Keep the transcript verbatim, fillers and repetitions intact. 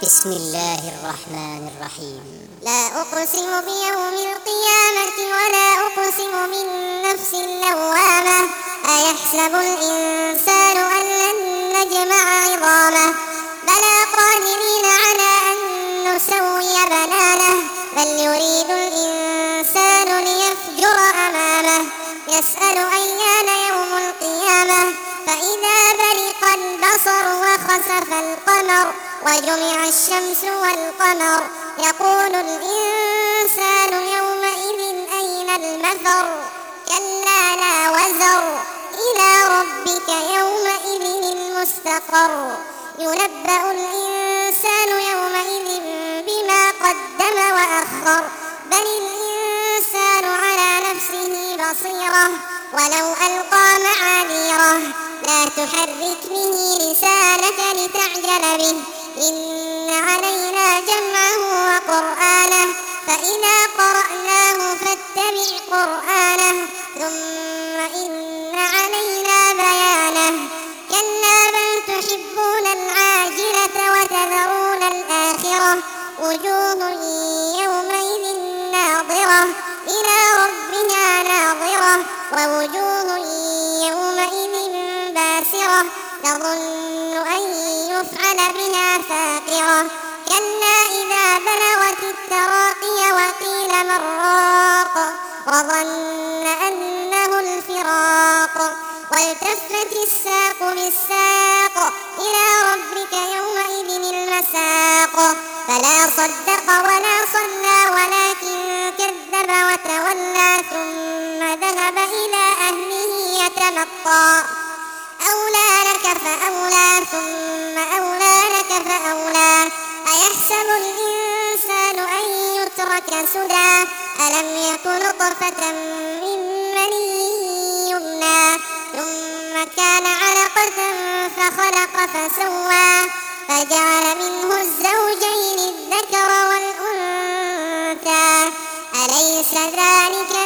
بسم الله الرحمن الرحيم. لا أقسم بيوم القيامة ولا أقسم بالنفس اللوامة أيحسب الإنسان أن لن نجمع عظامه بلى قادرين على أن نسوي بنانه بل يريد الإنسان ليفجر أمامه يسأل أيان يوم القيامة فإذا برق البصر وخسف القمر وجمع الشمس والقمر يقول الإنسان يومئذ أين المفر كلا لا وزر إلى ربك يومئذ المستقر ينبأ الإنسان يومئذ بما قدم وأخر بل الإنسان على نفسه بصيرة ولو ألقى معاذيره لا تحرك به لسانك لتعجل به إن علينا جمعه وقرآنه فإذا قرأناه فاتبع قرآنه ثم إن علينا بيانه كلا بل تحبون العاجلة وتذرون الآخرة وجوه يومئذ ناظرة إلى ربها ناظرة ووجوه يومئذ باسرة تظن أن يفعل بها فاقرة كلا إذا بلغت التراقي وقيل من راق وظن أنه الفراق والتفت الساق بالساق إلى ربك يومئذ المساق فلا صدق ولا صلى ولكن كذب وتولى ثم ذهب إلى أهله يتمطى أولى لك فأولى ثم أولى لك فأولى أيحسب الإنسان أن يترك سدى ألم يك نطفة من مني يمنى ثم كان علقة فخلق فسوى فجعل منه الزوجين الذكر والأنثى أليس ذلك